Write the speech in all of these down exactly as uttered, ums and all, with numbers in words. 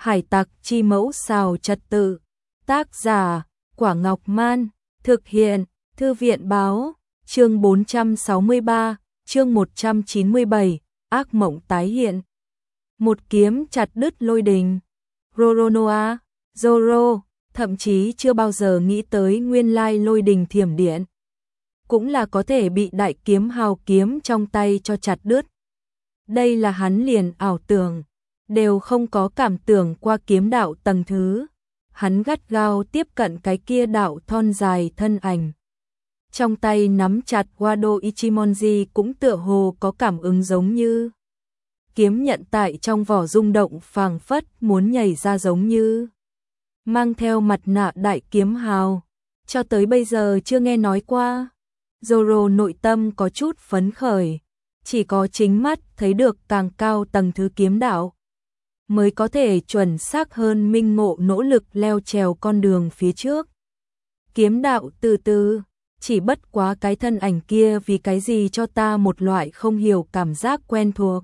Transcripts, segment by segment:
Hải tặc chi mẫu xào trật tự. Tác giả, Quả Ngọc Man. Thực hiện, Thư viện báo. Chương bốn trăm sáu mươi ba, chương một trăm chín mươi bảy, ác mộng tái hiện. Một kiếm chặt đứt lôi đình. Roronoa, Zoro, thậm chí chưa bao giờ nghĩ tới nguyên lai lôi đình thiểm điện cũng là có thể bị đại kiếm hào kiếm trong tay cho chặt đứt. Đây là hắn liền ảo tưởng, đều không có cảm tưởng qua kiếm đạo tầng thứ. Hắn gắt gao tiếp cận cái kia đạo thon dài thân ảnh. Trong tay nắm chặt Wado Ichimonji cũng tựa hồ có cảm ứng giống như. Kiếm nhận tại trong vỏ rung động phảng phất muốn nhảy ra giống như. Mang theo mặt nạ đại kiếm hào. Cho tới bây giờ chưa nghe nói qua. Zoro nội tâm có chút phấn khởi. Chỉ có chính mắt thấy được càng cao tầng thứ kiếm đạo. Mới có thể chuẩn xác hơn minh ngộ nỗ lực leo trèo con đường phía trước. Kiếm đạo từ từ, chỉ bất quá cái thân ảnh kia vì cái gì cho ta một loại không hiểu cảm giác quen thuộc.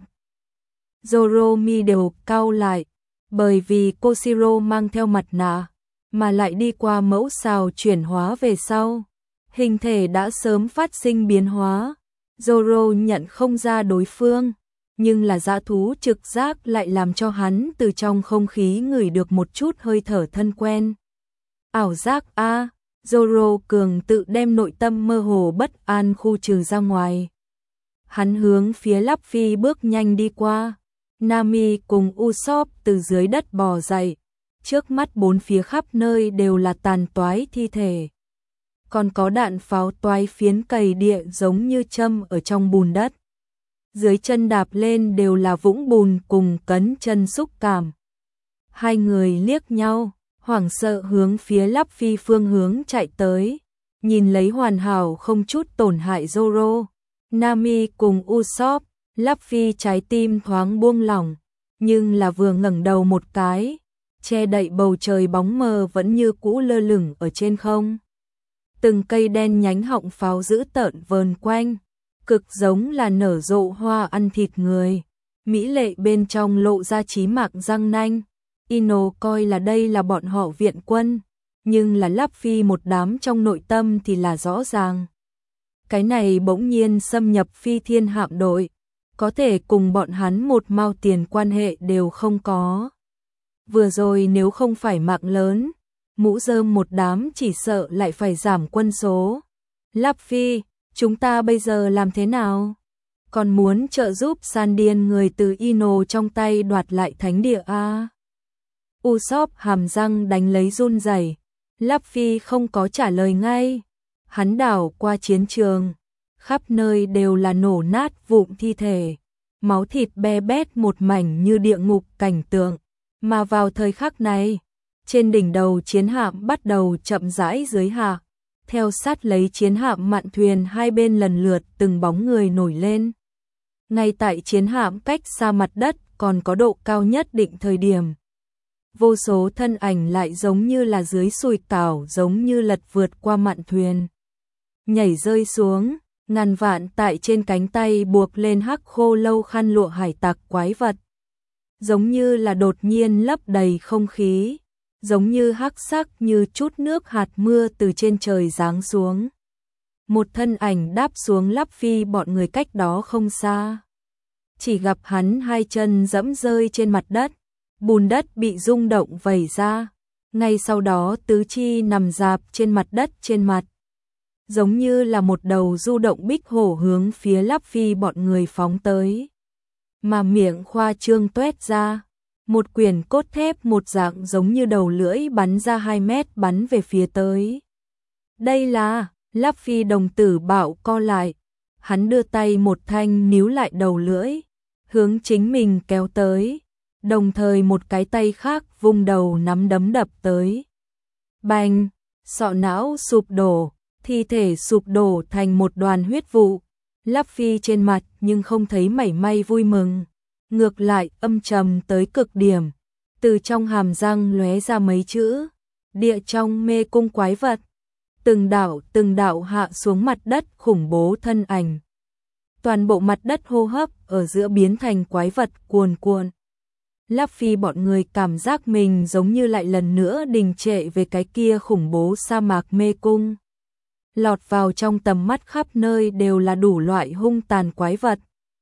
Zoro mi đều cau lại, bởi vì Koshiro mang theo mặt nạ, mà lại đi qua mẫu xào chuyển hóa về sau. Hình thể đã sớm phát sinh biến hóa, Zoro nhận không ra đối phương. Nhưng là dã thú trực giác lại làm cho hắn từ trong không khí ngửi được một chút hơi thở thân quen. Ảo giác a, à, Zoro cường tự đem nội tâm mơ hồ bất an khu trừ ra ngoài. Hắn hướng phía Luffy bước nhanh đi qua. Nami cùng Usopp từ dưới đất bò dậy. Trước mắt bốn phía khắp nơi đều là tàn toái thi thể. Còn có đạn pháo toái phiến cày địa giống như châm ở trong bùn đất. Dưới chân đạp lên đều là vũng bùn cùng cấn chân xúc cảm. Hai người liếc nhau, hoảng sợ hướng phía Luffy phương hướng chạy tới. Nhìn lấy hoàn hảo không chút tổn hại Zoro, Nami cùng Usopp, Luffy trái tim thoáng buông lỏng. Nhưng là vừa ngẩng đầu một cái, che đậy bầu trời bóng mờ vẫn như cũ lơ lửng ở trên không. Từng cây đen nhánh họng pháo dữ tợn vờn quanh. Cực giống là nở rộ hoa ăn thịt người. Mỹ lệ bên trong lộ ra chí mạng răng nanh. Ino coi là đây là bọn họ viện quân. Nhưng là Luffy một đám trong nội tâm thì là rõ ràng. Cái này bỗng nhiên xâm nhập phi thiên hạm đội. Có thể cùng bọn hắn một mao tiền quan hệ đều không có. Vừa rồi nếu không phải mạng lớn, mũ rơm một đám chỉ sợ lại phải giảm quân số. Luffy, chúng ta bây giờ làm thế nào? Còn muốn trợ giúp San Điên người từ Ino trong tay đoạt lại thánh địa a? Usopp hàm răng đánh lấy run rẩy. Luffy không có trả lời ngay. Hắn đảo qua chiến trường, khắp nơi đều là nổ nát vụn thi thể, máu thịt be bét một mảnh như địa ngục cảnh tượng. Mà vào thời khắc này, trên đỉnh đầu chiến hạm bắt đầu chậm rãi dưới hạ. Theo sát lấy chiến hạm mạn thuyền hai bên lần lượt từng bóng người nổi lên. Ngay tại chiến hạm cách xa mặt đất còn có độ cao nhất định thời điểm. Vô số thân ảnh lại giống như là dưới sùi cảo giống như lật vượt qua mạn thuyền. Nhảy rơi xuống, ngàn vạn tại trên cánh tay buộc lên hắc khô lâu khăn lụa hải tặc quái vật. Giống như là đột nhiên lấp đầy không khí. Giống như hắc sắc như chút nước hạt mưa từ trên trời giáng xuống. Một thân ảnh đáp xuống Luffy bọn người cách đó không xa. Chỉ gặp hắn hai chân dẫm rơi trên mặt đất, bùn đất bị rung động vẩy ra. Ngay sau đó tứ chi nằm rạp trên mặt đất trên mặt. Giống như là một đầu du động bích hổ hướng phía Luffy bọn người phóng tới. Mà miệng khoa trương tuét ra. Một quyển cốt thép một dạng giống như đầu lưỡi bắn ra hai mét bắn về phía tới. Đây là, Luffy đồng tử bạo co lại. Hắn đưa tay một thanh níu lại đầu lưỡi, hướng chính mình kéo tới. Đồng thời một cái tay khác vung đầu nắm đấm đập tới. Bành, sọ não sụp đổ, thi thể sụp đổ thành một đoàn huyết vụ. Luffy trên mặt nhưng không thấy mảy may vui mừng. Ngược lại âm trầm tới cực điểm, từ trong hàm răng lóe ra mấy chữ, địa trong mê cung quái vật. Từng đạo từng đạo hạ xuống mặt đất khủng bố thân ảnh. Toàn bộ mặt đất hô hấp ở giữa biến thành quái vật cuồn cuộn. Luffy bọn người cảm giác mình giống như lại lần nữa đình trệ về cái kia khủng bố sa mạc mê cung. Lọt vào trong tầm mắt khắp nơi đều là đủ loại hung tàn quái vật.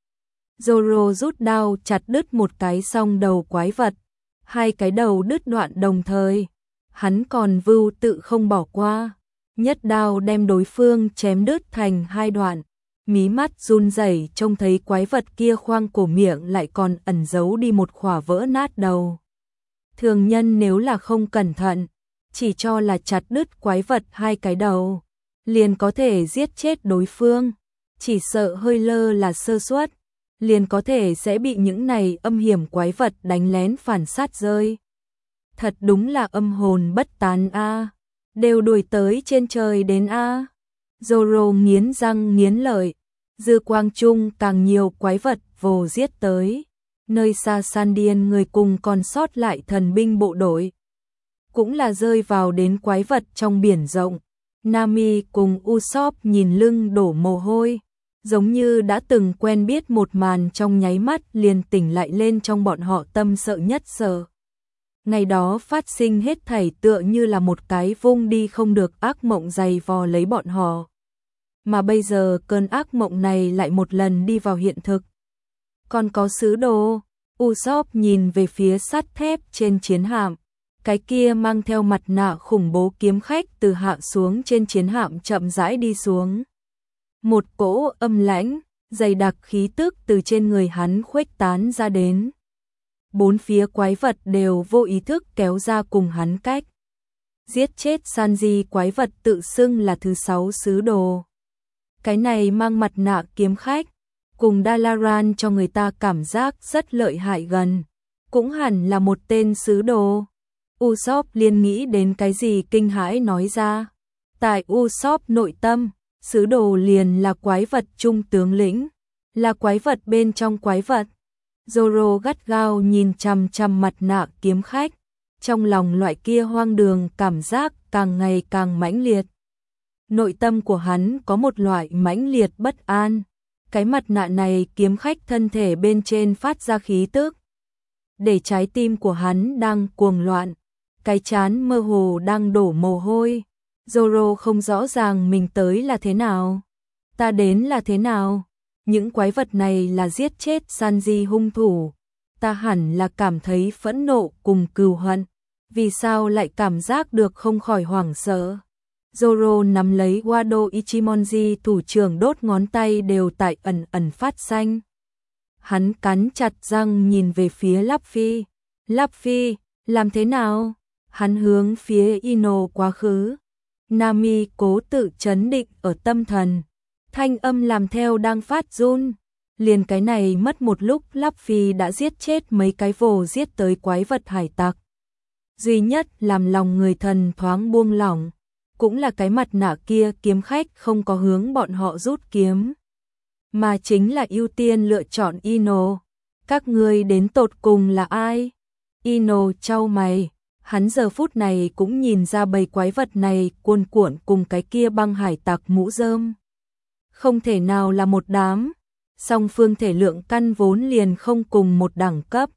Zoro rút đao chặt đứt một cái song đầu quái vật, hai cái đầu đứt đoạn đồng thời. Hắn còn vưu tự không bỏ qua, nhất đao đem đối phương chém đứt thành hai đoạn. Mí mắt run rẩy trông thấy quái vật kia khoang cổ miệng lại còn ẩn giấu đi một khỏa vỡ nát đầu. Thường nhân nếu là không cẩn thận, chỉ cho là chặt đứt quái vật hai cái đầu, liền có thể giết chết đối phương, chỉ sợ hơi lơ là sơ suất, liền có thể sẽ bị những này âm hiểm quái vật đánh lén phản sát rơi. Thật đúng là âm hồn bất tán a, đều đuổi tới trên trời đến a. Zoro nghiến răng nghiến lợi, dư quang trung càng nhiều quái vật vồ giết tới. Nơi xa San Điên người cùng còn sót lại thần binh bộ đội, cũng là rơi vào đến quái vật trong biển rộng. Nami cùng Usopp nhìn lưng đổ mồ hôi, giống như đã từng quen biết một màn trong nháy mắt liền tỉnh lại lên trong bọn họ tâm sợ nhất sợ. Ngày đó phát sinh hết thảy tựa như là một cái vung đi không được ác mộng dày vò lấy bọn họ. Mà bây giờ cơn ác mộng này lại một lần đi vào hiện thực. Còn có sứ đồ, Usopp nhìn về phía sắt thép trên chiến hạm. Cái kia mang theo mặt nạ khủng bố kiếm khách từ hạ xuống trên chiến hạm chậm rãi đi xuống. Một cỗ âm lãnh, dày đặc khí tức từ trên người hắn khuếch tán ra đến. Bốn phía quái vật đều vô ý thức kéo ra cùng hắn cách. Giết chết Sanji quái vật tự xưng là thứ sáu sứ đồ. Cái này mang mặt nạ kiếm khách, cùng Dalaran cho người ta cảm giác rất lợi hại gần. Cũng hẳn là một tên sứ đồ. Usopp liền nghĩ đến cái gì kinh hãi nói ra. Tại Usopp nội tâm, sứ đồ liền là quái vật trung tướng lĩnh, là quái vật bên trong quái vật. Zoro gắt gao nhìn chằm chằm mặt nạ kiếm khách, trong lòng loại kia hoang đường cảm giác càng ngày càng mãnh liệt. Nội tâm của hắn có một loại mãnh liệt bất an. Cái mặt nạ này kiếm khách thân thể bên trên phát ra khí tức, để trái tim của hắn đang cuồng loạn, cái trán mơ hồ đang đổ mồ hôi. Zoro không rõ ràng mình tới là thế nào, ta đến là thế nào. Những quái vật này là giết chết Sanji hung thủ, ta hẳn là cảm thấy phẫn nộ cùng cừu hận, vì sao lại cảm giác được không khỏi hoảng sợ. Zoro nắm lấy Wado Ichimonji thủ trưởng đốt ngón tay đều tại ẩn ẩn phát xanh. Hắn cắn chặt răng nhìn về phía Luffy. Luffy, làm thế nào? Hắn hướng phía Ino quá khứ. Nami cố tự trấn định ở tâm thần. Thanh âm làm theo đang phát run. Liền cái này mất một lúc Luffy đã giết chết mấy cái vồ giết tới quái vật hải tặc. Duy nhất làm lòng người thần thoáng buông lỏng, cũng là cái mặt nạ kia kiếm khách không có hướng bọn họ rút kiếm, mà chính là ưu tiên lựa chọn Ino. Các ngươi đến tột cùng là ai? Ino chau mày, hắn giờ phút này cũng nhìn ra bầy quái vật này cuồn cuộn cùng cái kia băng hải tặc mũ rơm. Không thể nào là một đám, song phương thể lượng căn vốn liền không cùng một đẳng cấp.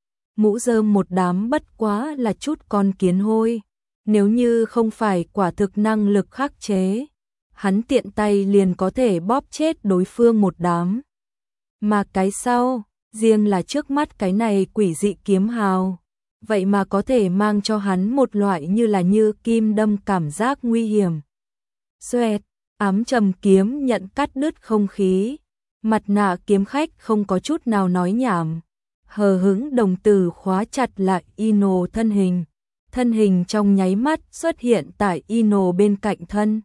Mũ rơm một đám bất quá là chút con kiến hôi. Nếu như không phải quả thực năng lực khắc chế, hắn tiện tay liền có thể bóp chết đối phương một đám. Mà cái sau, riêng là trước mắt cái này quỷ dị kiếm hào, vậy mà có thể mang cho hắn một loại như là như kim đâm cảm giác nguy hiểm. Xoẹt, ám trầm kiếm nhận cắt đứt không khí, mặt nạ kiếm khách không có chút nào nói nhảm, hờ hững đồng tử khóa chặt lại Ino thân hình. Thân hình trong nháy mắt xuất hiện tại Ino bên cạnh thân.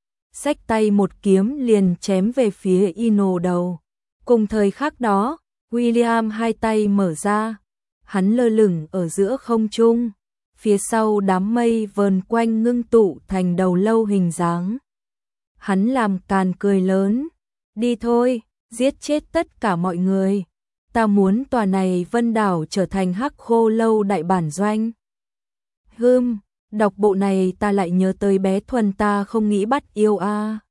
Xách tay một kiếm liền chém về phía Ino đầu. Cùng thời khắc đó, William hai tay mở ra. Hắn lơ lửng ở giữa không trung. Phía sau đám mây vờn quanh ngưng tụ thành đầu lâu hình dáng. Hắn làm càn cười lớn. Đi thôi, giết chết tất cả mọi người. Ta muốn tòa này Vân Đảo trở thành Hắc Khô Lâu đại bản doanh. Hừm, đọc bộ này ta lại nhớ tới bé Thuần ta không nghĩ bắt yêu a. À.